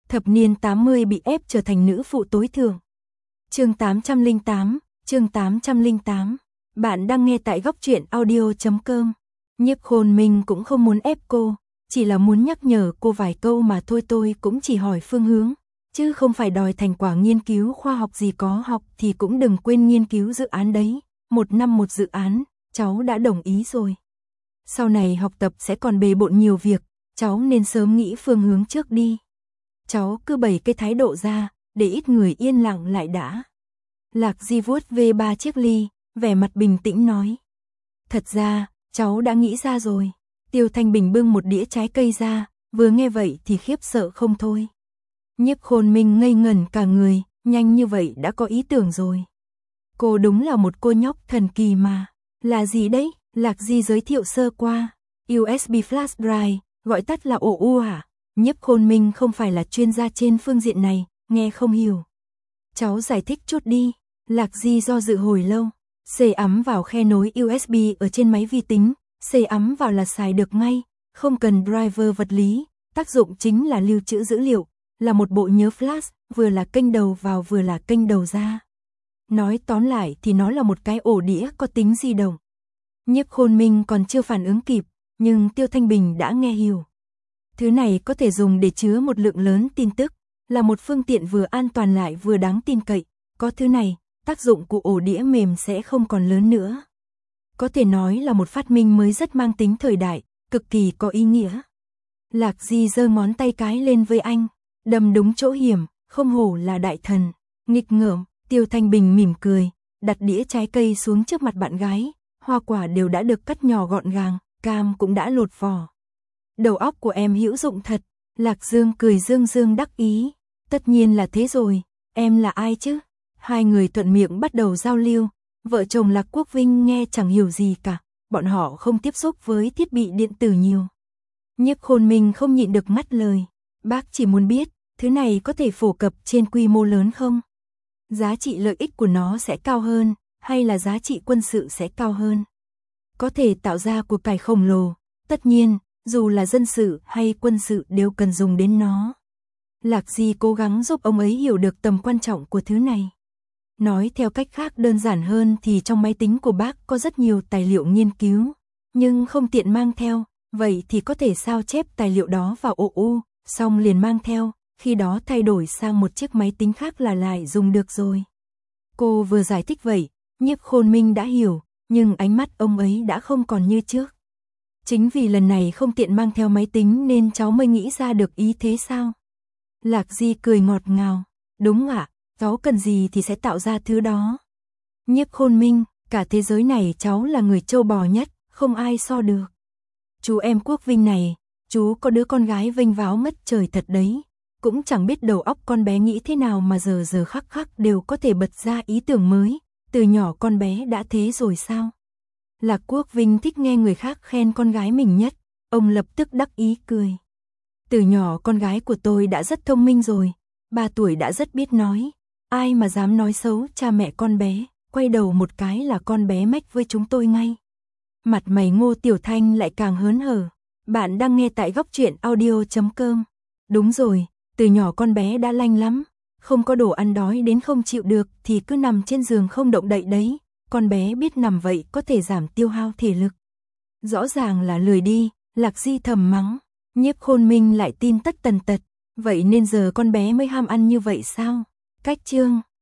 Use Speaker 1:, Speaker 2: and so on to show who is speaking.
Speaker 1: Thập niên 80 bị ép trở thành nữ phụ tối thượng. Chương 808. Bạn đang nghe tại góc truyện audio.com. Nhiếp Khôn Minh cũng không muốn ép cô, chỉ là muốn nhắc nhở cô vài câu mà thôi. Tôi cũng chỉ hỏi phương hướng, chứ không phải đòi thành quả nghiên cứu khoa học gì. Có học thì cũng đừng quên nghiên cứu dự án đấy, 1 năm 1 dự án, cháu đã đồng ý rồi. Sau này học tập sẽ còn bề bộn nhiều việc, cháu nên sớm nghĩ phương hướng trước đi. Cháu cứ bày cái thái độ ra, để ít người yên lặng lại đã. Lạc Di vuốt về 3 chiếc ly, vẻ mặt bình tĩnh nói. Thật ra, cháu đã nghĩ ra rồi. Tiêu Thanh Bình bưng một đĩa trái cây ra, vừa nghe vậy thì khiếp sợ không thôi. Nhiếp Khôn Minh ngây ngẩn cả người, nhanh như vậy đã có ý tưởng rồi. Cô đúng là một cô nhóc thần kỳ mà. Là gì đấy? Lạc Di giới thiệu sơ qua. USB Flash Drive, gọi tắt là OU hả? Nhiếp Khôn Minh không phải là chuyên gia trên phương diện này, nghe không hiểu. Cháu giải thích chút đi. Lạc Di do dự hồi lâu. Xê ắm vào khe nối USB ở trên máy vi tính, xê ắm vào là xài được ngay, không cần driver vật lý, tác dụng chính là lưu trữ dữ liệu, là một bộ nhớ flash, vừa là kênh đầu vào vừa là kênh đầu ra. Nói tóm lại thì nó là một cái ổ đĩa có tính di động. Nhiếp Khôn Minh còn chưa phản ứng kịp, nhưng Tiêu Thanh Bình đã nghe hiểu. Thứ này có thể dùng để chứa một lượng lớn tin tức, là một phương tiện vừa an toàn lại vừa đáng tin cậy. Có thứ này, tác dụng của ổ đĩa mềm sẽ không còn lớn nữa. Có thể nói là một phát minh mới rất mang tính thời đại, cực kỳ có ý nghĩa. Lạc Di giơ ngón tay cái lên với anh, đâm đúng chỗ hiểm, không hổ là đại thần. Nghịch ngợm, Tiêu Thanh Bình mỉm cười, đặt đĩa trái cây xuống trước mặt bạn gái, hoa quả đều đã được cắt nhỏ gọn gàng, cam cũng đã lột vỏ. Đầu óc của em hữu dụng thật. Lạc Dương cười dương dương đắc ý. Tất nhiên là thế rồi, em là ai chứ? Hai người thuận miệng bắt đầu giao lưu. Vợ chồng Lạc Quốc Vinh nghe chẳng hiểu gì cả, bọn họ không tiếp xúc với thiết bị điện tử nhiều. Nhiếp Khôn Minh không nhịn được ngắt lời. Bác chỉ muốn biết, thứ này có thể phổ cập trên quy mô lớn không? Giá trị lợi ích của nó sẽ cao hơn, hay là giá trị quân sự sẽ cao hơn? Có thể tạo ra của cải khổng lồ, tất nhiên, dù là dân sự hay quân sự đều cần dùng đến nó. Lạc Di cố gắng giúp ông ấy hiểu được tầm quan trọng của thứ này. Nói theo cách khác đơn giản hơn thì trong máy tính của bác có rất nhiều tài liệu nghiên cứu, nhưng không tiện mang theo, vậy thì có thể sao chép tài liệu đó vào OU, xong liền mang theo, khi đó thay đổi sang một chiếc máy tính khác là lại dùng được rồi. Cô vừa giải thích vậy, Nhiếp Khôn Minh đã hiểu, nhưng ánh mắt ông ấy đã không còn như trước. Chính vì lần này không tiện mang theo máy tính nên cháu mới nghĩ ra được ý thế sao? Lạc Di cười ngọt ngào. Đúng ạ, cháu cần gì thì sẽ tạo ra thứ đó. Nhiếp Khôn Minh, cả thế giới này cháu là người trâu bò nhất, không ai so được. Chú em Quốc Vinh này, chú có đứa con gái vênh váo mất trời thật đấy. Cũng chẳng biết đầu óc con bé nghĩ thế nào mà giờ khắc khắc đều có thể bật ra ý tưởng mới. Từ nhỏ con bé đã thế rồi sao? Lạc Quốc Vinh thích nghe người khác khen con gái mình nhất, ông lập tức đắc ý cười. Từ nhỏ con gái của tôi đã rất thông minh rồi, 3 tuổi đã rất biết nói, ai mà dám nói xấu cha mẹ con bé, quay đầu một cái là con bé mách với chúng tôi ngay. Mặt mày Ngô Tiểu Thanh lại càng hớn hở. Bạn đang nghe tại góc truyện audio.com. Đúng rồi, từ nhỏ con bé đã lanh lắm, không có đồ ăn đói đến không chịu được thì cứ nằm trên giường không động đậy đấy. Con bé biết nằm vậy có thể giảm tiêu hao thể lực. Rõ ràng là lười đi, Lạc Di thầm mắng. Nhiếp Khôn Minh lại tin tất tần tật. Vậy nên giờ con bé mới ham ăn như vậy sao? Cách chương